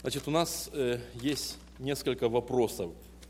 Значит, у нас есть несколько вопросов.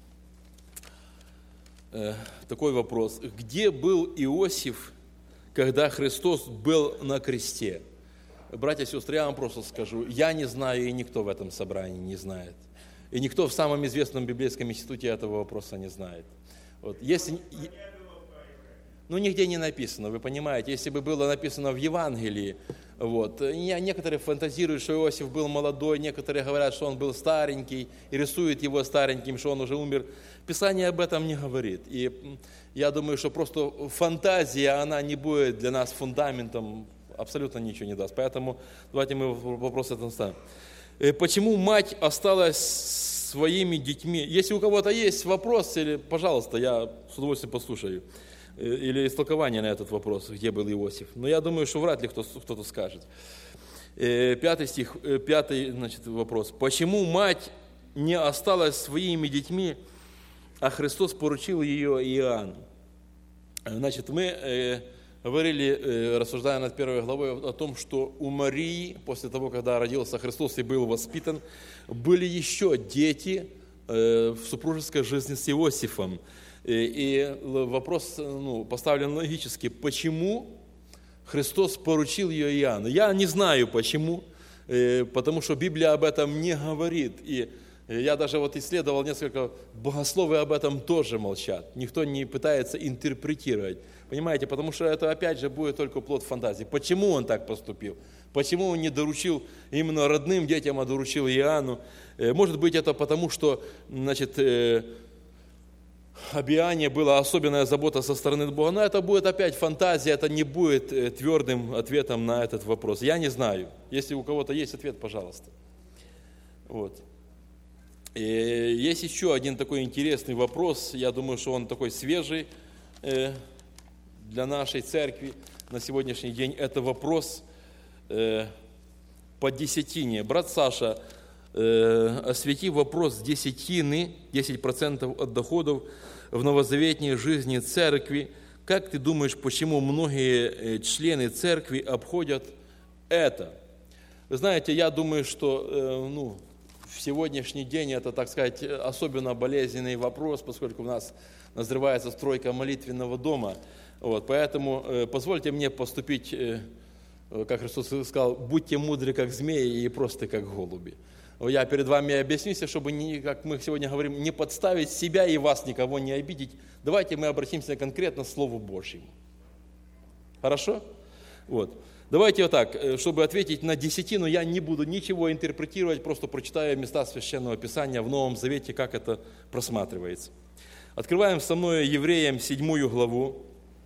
Такой вопрос. Где был Иосиф, когда Христос был на кресте? Братья и сестры, я вам просто скажу, я не знаю, и никто в этом собрании не знает. И никто в самом известном библейском институте этого вопроса не знает. Вот. Если... нигде не написано, вы понимаете. Если бы было написано в Евангелии, некоторые фантазируют, что Иосиф был молодой, некоторые говорят, что он был старенький, и рисуют его стареньким, что он уже умер. Писание об этом не говорит. И я думаю, что просто фантазия, она не будет для нас фундаментом, абсолютно ничего не даст. Поэтому давайте мы вопрос этот ставим. Почему мать осталась своими детьми? Если у кого-то есть вопрос, пожалуйста, я с удовольствием послушаю. Или истолкование на этот вопрос, где был Иосиф. Но я думаю, что вряд ли кто-то скажет. 5 стих, 5 вопрос. Почему мать не осталась своими детьми, а Христос поручил ее Иоанну? Мы говорили, рассуждая над 1 главой, о том, что у Марии, после того, когда родился Христос и был воспитан, были еще дети в супружеской жизни с Иосифом. И вопрос поставлен логически, почему Христос поручил ее Иоанну? Я не знаю почему, потому что Библия об этом не говорит. И я даже исследовал несколько богословий, об этом тоже молчат. Никто не пытается интерпретировать. Понимаете, потому что это опять же будет только плод фантазии. Почему он так поступил? Почему он не доручил именно родным детям, а доручил Иоанну? Может быть, это потому, что, об Иоанне была особенная забота со стороны Бога, но это будет опять фантазия, это не будет твердым ответом на этот вопрос. Я не знаю. Если у кого-то есть ответ, пожалуйста. И есть еще один такой интересный вопрос, я думаю, что он такой свежий для нашей церкви на сегодняшний день. Это вопрос по десятине. Брат Саша, освети вопрос десятины, 10% от доходов в новозаветней жизни церкви. Как ты думаешь, почему многие члены церкви обходят это? Вы знаете, я думаю, что в сегодняшний день это, так сказать, особенно болезненный вопрос, поскольку у нас назревается стройка молитвенного дома. Поэтому позвольте мне поступить, как Христос сказал, будьте мудры, как змеи, и просты, как голуби. Я перед вами объяснюсь, чтобы, как мы сегодня говорим, не подставить себя и вас, никого не обидеть. Давайте мы обратимся конкретно к Слову Божьему. Хорошо? Давайте чтобы ответить на десятину, я не буду ничего интерпретировать, просто прочитаю места Священного Писания в Новом Завете, как это просматривается. Открываем со мной Евреям 7 главу.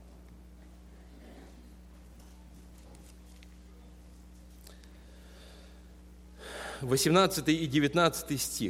18 и 19 стих.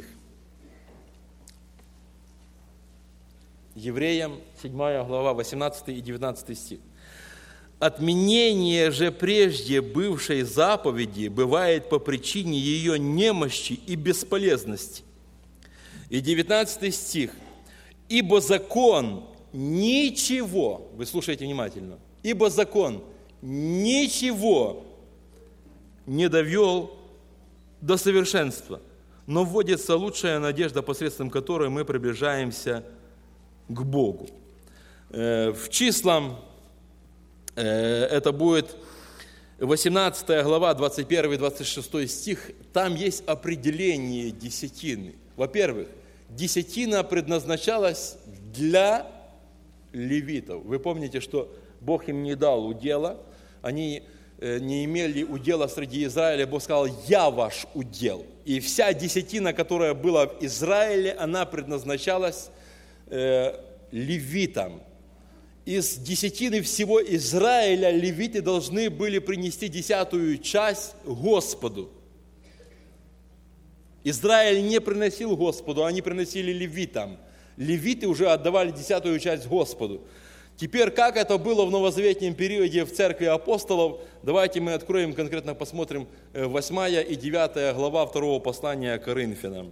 Евреям 7 глава, 18 и 19 стих. «Отменение же прежде бывшей заповеди бывает по причине ее немощи и бесполезности». И 19 стих. «Ибо закон ничего», вы слушайте внимательно, «ибо закон ничего не довел до совершенства, но вводится лучшая надежда, посредством которой мы приближаемся к Богу». В Числам это будет 18 глава, 21-26 стих, там есть определение десятины. Во-первых, десятина предназначалась для левитов. Вы помните, что Бог им не дал удела, они не имели удела среди Израиля, Бог сказал: «Я ваш удел». И вся десятина, которая была в Израиле, она предназначалась левитам. Из десятины всего Израиля левиты должны были принести 10-ю часть Господу. Израиль не приносил Господу, они приносили левитам. Левиты уже отдавали 10-ю часть Господу. Теперь, как это было в новозаветнем периоде в церкви апостолов, давайте мы откроем, конкретно посмотрим 8 и 9 глава 2 послания к Коринфянам.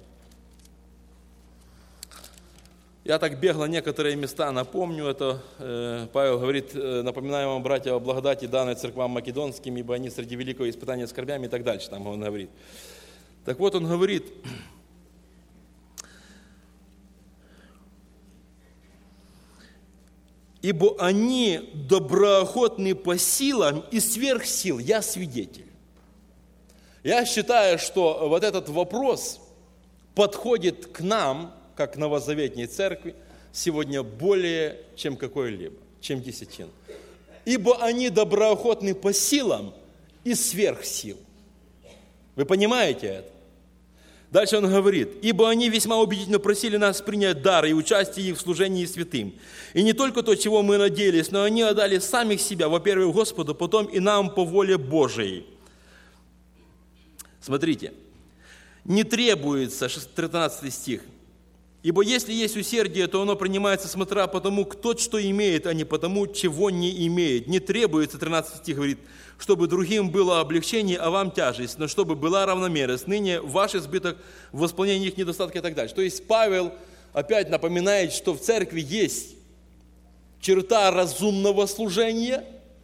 Я так бегло некоторые места напомню. Это Павел говорит: «Напоминаю вам, братья, о благодати, данной церквам македонским, ибо они среди великого испытания скорбями», и так дальше. Там он говорит. Так вот, он говорит, ибо они доброохотны по силам и сверх сил. Я свидетель. Я считаю, что вот этот вопрос подходит к нам, как к новозаветней церкви, сегодня более, чем какой-либо, чем десятин. Ибо они доброохотны по силам и сверх сил. Вы понимаете это? Дальше он говорит, ибо они весьма убедительно просили нас принять дар и участие их в служении святым. И не только то, чего мы надеялись, но они отдали самих себя, во-первых, Господу, потом и нам по воле Божией. Смотрите, не требуется, 13 стих, ибо если есть усердие, то оно принимается смотря по тому, кто что имеет, а не по тому, чего не имеет. Не требуется, 13 стих говорит, чтобы другим было облегчение, а вам тяжесть, но чтобы была равномерность. Ныне ваш избыток в восполнении их недостатка и так дальше. То есть Павел опять напоминает, что в церкви есть черта разумного служения,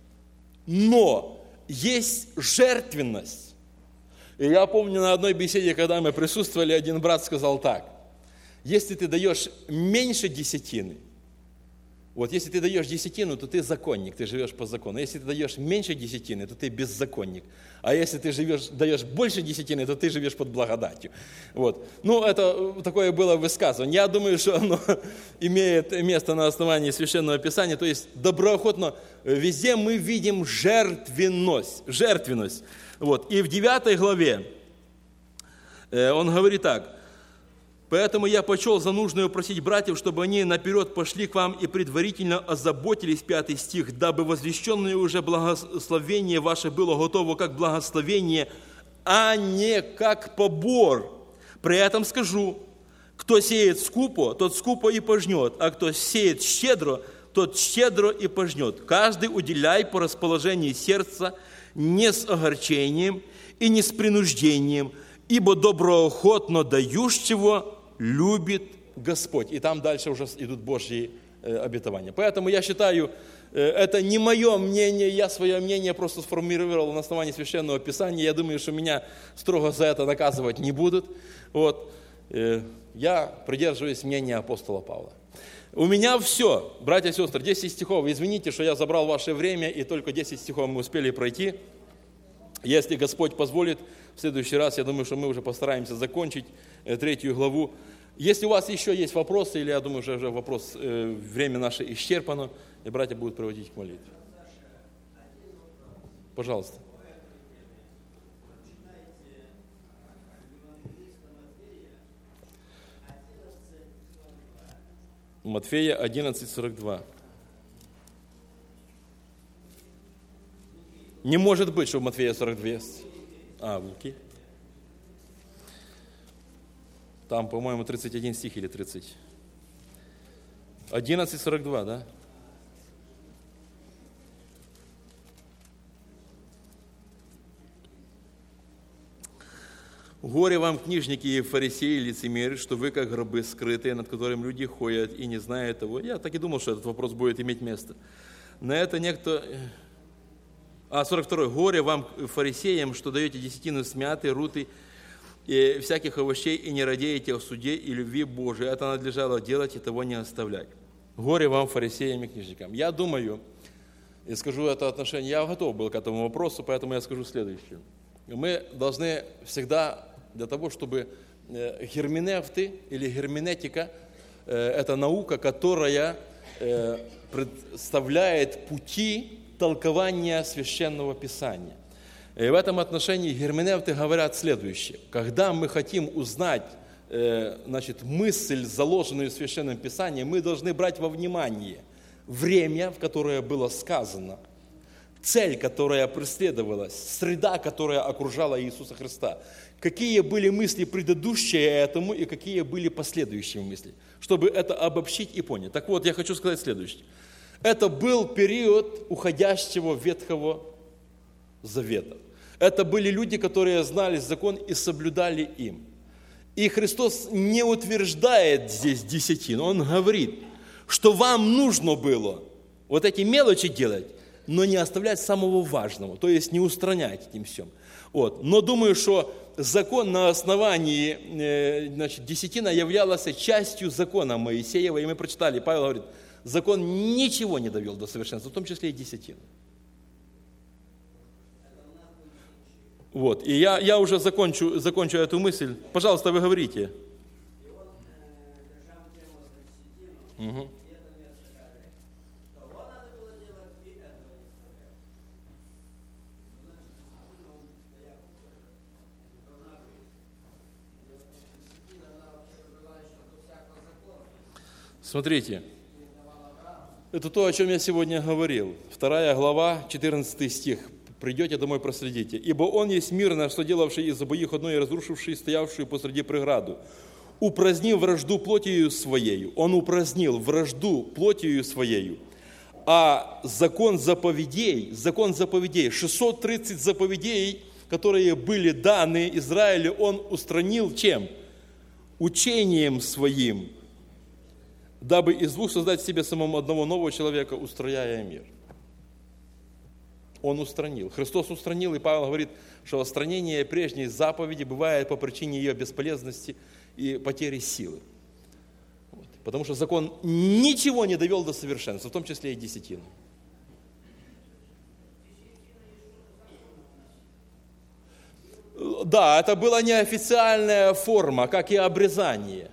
но есть жертвенность. И я помню на одной беседе, когда мы присутствовали, один брат сказал так, если ты даешь меньше десятины, вот если ты даешь десятину, то ты законник, ты живешь по закону. Если ты даешь меньше десятины, то ты беззаконник. А если ты даешь больше десятины, то ты живешь под благодатью. Вот. Ну, это такое было высказывание. Я думаю, что оно имеет место на основании Священного Писания. То есть доброохотно везде мы видим жертвенность. Вот. И в 9 главе он говорит так. Поэтому я почел за нужное просить братьев, чтобы они наперед пошли к вам и предварительно озаботились, 5 стих, дабы возвещенное уже благословение ваше было готово как благословение, а не как побор. При этом скажу, кто сеет скупо, тот скупо и пожнет, а кто сеет щедро, тот щедро и пожнет. Каждый уделяй по расположению сердца, не с огорчением и не с принуждением, ибо доброохотно дающего любит Господь. И там дальше уже идут Божьи обетования. Поэтому я считаю, это не мое мнение, я свое мнение просто сформулировал на основании Священного Писания. Я думаю, что меня строго за это наказывать не будут. Вот. Я придерживаюсь мнения апостола Павла. У меня все, братья и сестры, 10 стихов. Извините, что я забрал ваше время, и только 10 стихов мы успели пройти. Если Господь позволит, в следующий раз, я думаю, что мы уже постараемся закончить 3 главу. Если у вас еще есть вопросы, или я думаю, что уже вопрос, время наше исчерпано, и братья будут проводить к молитве. Пожалуйста. Матфея 11:42. Не может быть, что в Матфея 42 есть. В Луки. Там, по-моему, 31 стих или 30. 11:42, да? Горе вам, книжники и фарисеи, лицемеры, что вы как гробы скрытые, над которыми люди ходят и не знают того. Я так и думал, что этот вопрос будет иметь место. На это некто... 42. Горе вам, фарисеям, что даете десятину смятой, руты и всяких овощей, и не радеете о суде и любви Божией. Это надлежало делать и того не оставлять. Горе вам, фарисеям и книжникам. Я думаю, и скажу это отношение, я готов был к этому вопросу, поэтому я скажу следующее. Мы должны всегда, для того, чтобы герменевты или герменетика, это наука, которая представляет пути толкования Священного Писания. И в этом отношении герменевты говорят следующее. Когда мы хотим узнать мысль, заложенную в Священном Писании, мы должны брать во внимание время, в которое было сказано, цель, которая преследовалась, среда, которая окружала Иисуса Христа. Какие были мысли предыдущие этому и какие были последующие мысли, чтобы это обобщить и понять. Так вот, я хочу сказать следующее. Это был период уходящего Ветхого Завета. Это были люди, которые знали закон и соблюдали им. И Христос не утверждает здесь десятину. Он говорит, что вам нужно было вот эти мелочи делать, но не оставлять самого важного, то есть не устранять этим всем. Вот. Но думаю, что закон на основании, десятина являлась частью закона Моисеева, и мы прочитали, Павел говорит, закон ничего не довел до совершенства, в том числе и десятину. Вот. И я уже закончу эту мысль. Пожалуйста, вы говорите. Угу. Смотрите, это то, о чем я сегодня говорил. 2 глава, 14 стих. «Придете домой, проследите. Ибо он есть мирно, что делавший из обоих одно и разрушивший, стоявшую посреди преграду. Упразднил вражду плотью своею». Он упразднил вражду плотью своею. А закон заповедей, 630 заповедей, которые были даны Израилю, он устранил чем? Учением своим, дабы из двух создать в себе самому одного нового человека, устрояя мир. Он устранил. Христос устранил, и Павел говорит, что устранение прежней заповеди бывает по причине ее бесполезности и потери силы. Вот. Потому что закон ничего не довел до совершенства, в том числе и десятину. Да, это была неофициальная форма, как и обрезание.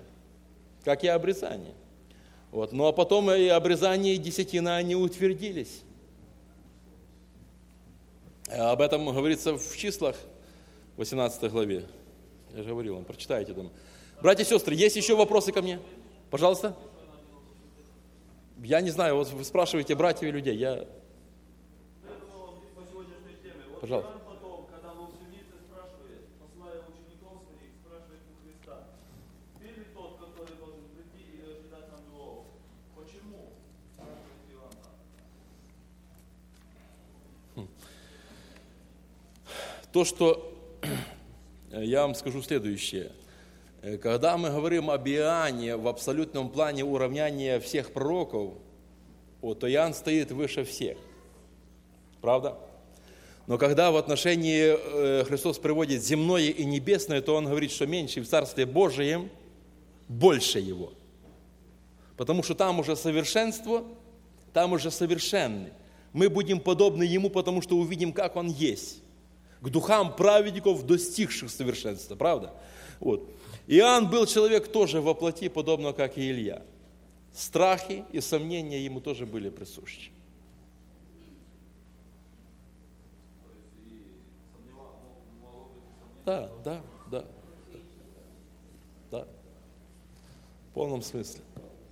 Вот. Ну а потом и обрезание, и десятина, они утвердились. Об этом говорится в числах, 18 главе. Я же говорил вам, прочитайте там. Братья и сестры, есть еще вопросы ко мне? Пожалуйста. Я не знаю, вот вы спрашиваете братьев и людей. Пожалуйста. То, что я вам скажу следующее. Когда мы говорим об Иоанне в абсолютном плане уравняния всех пророков, то Иоанн стоит выше всех. Правда? Но когда в отношении Христос приводит земное и небесное, то Он говорит, что меньше в Царстве Божием больше Его. Потому что там уже совершенство, там уже совершенный. Мы будем подобны Ему, потому что увидим, как Он есть. К духам праведников, достигших совершенства, правда? Вот. Иоанн был человек тоже во плоти, подобно как и Илья. Страхи и сомнения ему тоже были присущи. Да. В полном смысле.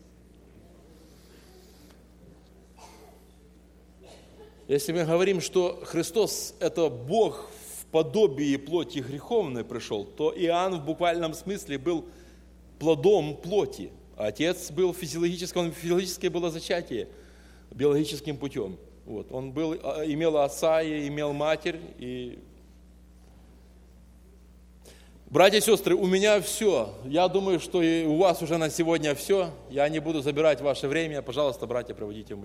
Если мы говорим, что Христос – это Бог в подобии плоти греховной пришел, то Иоанн в буквальном смысле был плодом плоти. Отец был физиологическое было зачатие биологическим путем. Вот. Он имел отца и имел матерь. Братья и сестры, у меня все. Я думаю, что и у вас уже на сегодня все. Я не буду забирать ваше время. Пожалуйста, братья, проводите в молитву.